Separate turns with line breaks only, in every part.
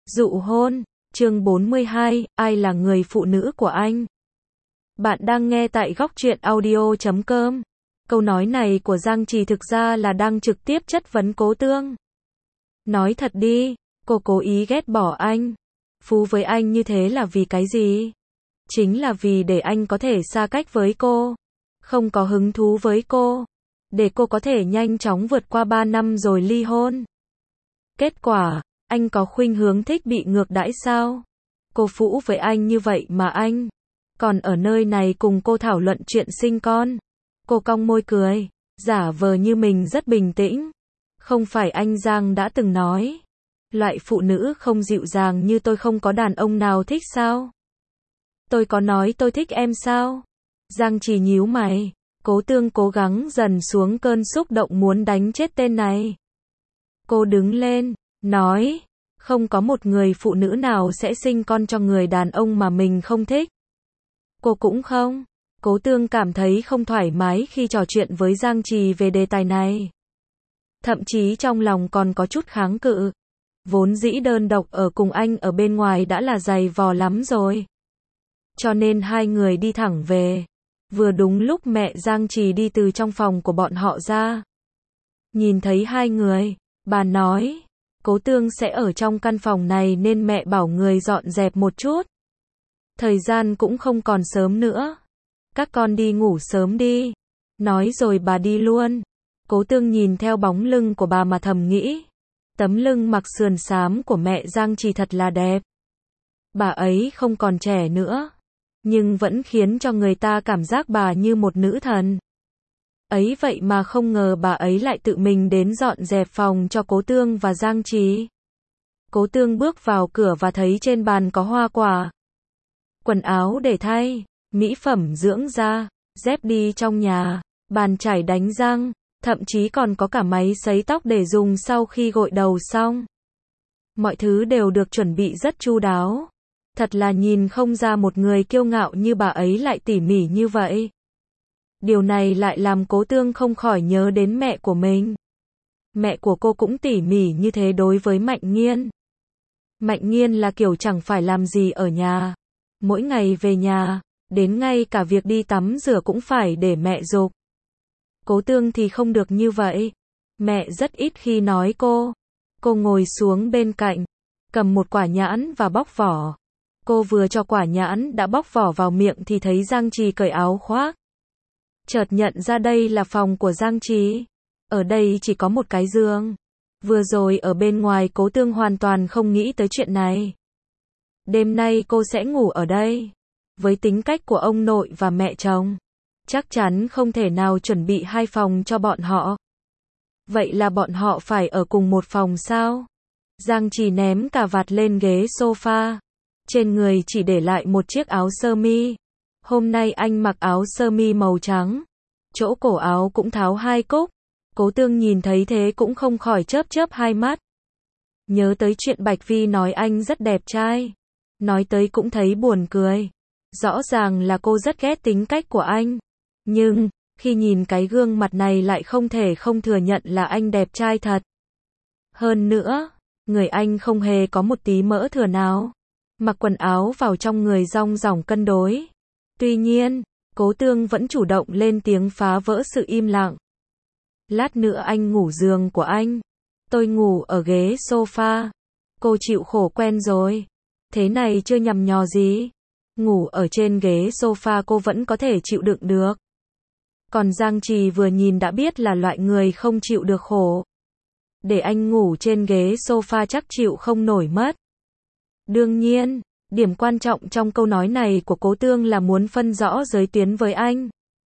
Dụ hôn, chương 42, ai là người phụ nữ của anh? Bạn đang nghe tại góc truyện audio.com. Câu nói này của Giang Trì thực ra là đang trực tiếp chất vấn Cố Tương. Nói thật đi, cô cố ý ghét bỏ anh. Phú với anh như thế là vì cái gì? Chính là vì để anh có thể xa cách với cô. Không có hứng thú với cô. Để cô có thể nhanh chóng vượt qua 3 năm rồi ly hôn. Kết quả, anh có khuynh hướng thích bị ngược đãi sao? Cô phũ với anh như vậy mà anh còn ở nơi này cùng cô thảo luận chuyện sinh con. Cô cong môi cười, giả vờ như mình rất bình tĩnh. Không phải anh Giang đã từng nói, loại phụ nữ không dịu dàng như tôi không có đàn ông nào thích sao? Tôi có nói tôi thích em sao? Giang Trì nhíu mày, Cố Tương cố gắng dần xuống cơn xúc động muốn đánh chết tên này. Cô đứng lên, nói, không có một người phụ nữ nào sẽ sinh con cho người đàn ông mà mình không thích. Cô cũng không. Cố Tương cảm thấy không thoải mái khi trò chuyện với Giang Trì về đề tài này. Thậm chí trong lòng còn có chút kháng cự. Vốn dĩ đơn độc ở cùng anh ở bên ngoài đã là dày vò lắm rồi. Cho nên hai người đi thẳng về. Vừa đúng lúc mẹ Giang Trì đi từ trong phòng của bọn họ ra. Nhìn thấy hai người, bà nói, Cố Tương sẽ ở trong căn phòng này nên mẹ bảo người dọn dẹp một chút. Thời gian cũng không còn sớm nữa. Các con đi ngủ sớm đi. Nói rồi bà đi luôn. Cố Tương nhìn theo bóng lưng của bà mà thầm nghĩ. Tấm lưng mặc sườn xám của mẹ Giang Trì thật là đẹp. Bà ấy không còn trẻ nữa. Nhưng vẫn khiến cho người ta cảm giác bà như một nữ thần. Ấy vậy mà không ngờ bà ấy lại tự mình đến dọn dẹp phòng cho Cố Tương và Giang Trì. Cố Tương bước vào cửa và thấy trên bàn có hoa quả, quần áo để thay, mỹ phẩm dưỡng da, dép đi trong nhà, bàn chải đánh răng, thậm chí còn có cả máy sấy tóc để dùng sau khi gội đầu xong. Mọi thứ đều được chuẩn bị rất chu đáo. Thật là nhìn không ra một người kiêu ngạo như bà ấy lại tỉ mỉ như vậy. Điều này lại làm Cố Tương không khỏi nhớ đến mẹ của mình. Mẹ của cô cũng tỉ mỉ như thế đối với Mạnh Nghiên. Mạnh Nghiên là kiểu chẳng phải làm gì ở nhà. Mỗi ngày về nhà, đến ngay cả việc đi tắm rửa cũng phải để mẹ giục. Cố Tương thì không được như vậy. Mẹ rất ít khi nói cô. Cô ngồi xuống bên cạnh, cầm một quả nhãn và bóc vỏ. Cô vừa cho quả nhãn đã bóc vỏ vào miệng thì thấy Giang Trì cởi áo khoác. Chợt nhận ra đây là phòng của Giang Trì. Ở đây chỉ có một cái giường. Vừa rồi ở bên ngoài Cố Tương hoàn toàn không nghĩ tới chuyện này. Đêm nay cô sẽ ngủ ở đây. Với tính cách của ông nội và mẹ chồng, chắc chắn không thể nào chuẩn bị hai phòng cho bọn họ. Vậy là bọn họ phải ở cùng một phòng sao? Giang Trì ném cà vạt lên ghế sofa. Trên người chỉ để lại một chiếc áo sơ mi. Hôm nay anh mặc áo sơ mi màu trắng. Chỗ cổ áo cũng tháo hai cúc. Cố Tương nhìn thấy thế cũng không khỏi chớp chớp hai mắt. Nhớ tới chuyện Bạch Vi nói anh rất đẹp trai. Nói tới cũng thấy buồn cười. Rõ ràng là cô rất ghét tính cách của anh. Nhưng, khi nhìn cái gương mặt này lại không thể không thừa nhận là anh đẹp trai thật. Hơn nữa, người anh không hề có một tí mỡ thừa nào. Mặc quần áo vào trong người dong dỏng cân đối. Tuy nhiên, Cố Tương vẫn chủ động lên tiếng phá vỡ sự im lặng. Lát nữa anh ngủ giường của anh. Tôi ngủ ở ghế sofa. Cô chịu khổ quen rồi. Thế này chưa nhằm nhò gì. Ngủ ở trên ghế sofa cô vẫn có thể chịu đựng được. Còn Giang Trì vừa nhìn đã biết là loại người không chịu được khổ. Để anh ngủ trên ghế sofa chắc chịu không nổi mất. Đương nhiên, điểm quan trọng trong câu nói này của Cố Tương là muốn phân rõ giới tuyến với anh.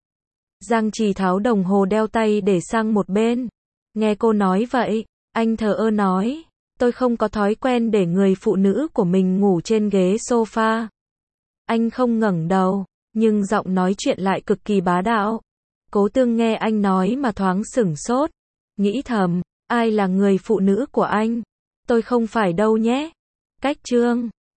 Giang Trì tháo đồng hồ đeo tay để sang một bên. Nghe cô nói vậy, anh thờ ơ nói, tôi không có thói quen để người phụ nữ của mình ngủ trên ghế sofa. Anh không ngẩng đầu, nhưng giọng nói chuyện lại cực kỳ bá đạo. Cố Tương nghe anh nói mà thoáng sửng sốt. Nghĩ thầm, ai là người phụ nữ của anh? Tôi không phải đâu nhé. Cách chương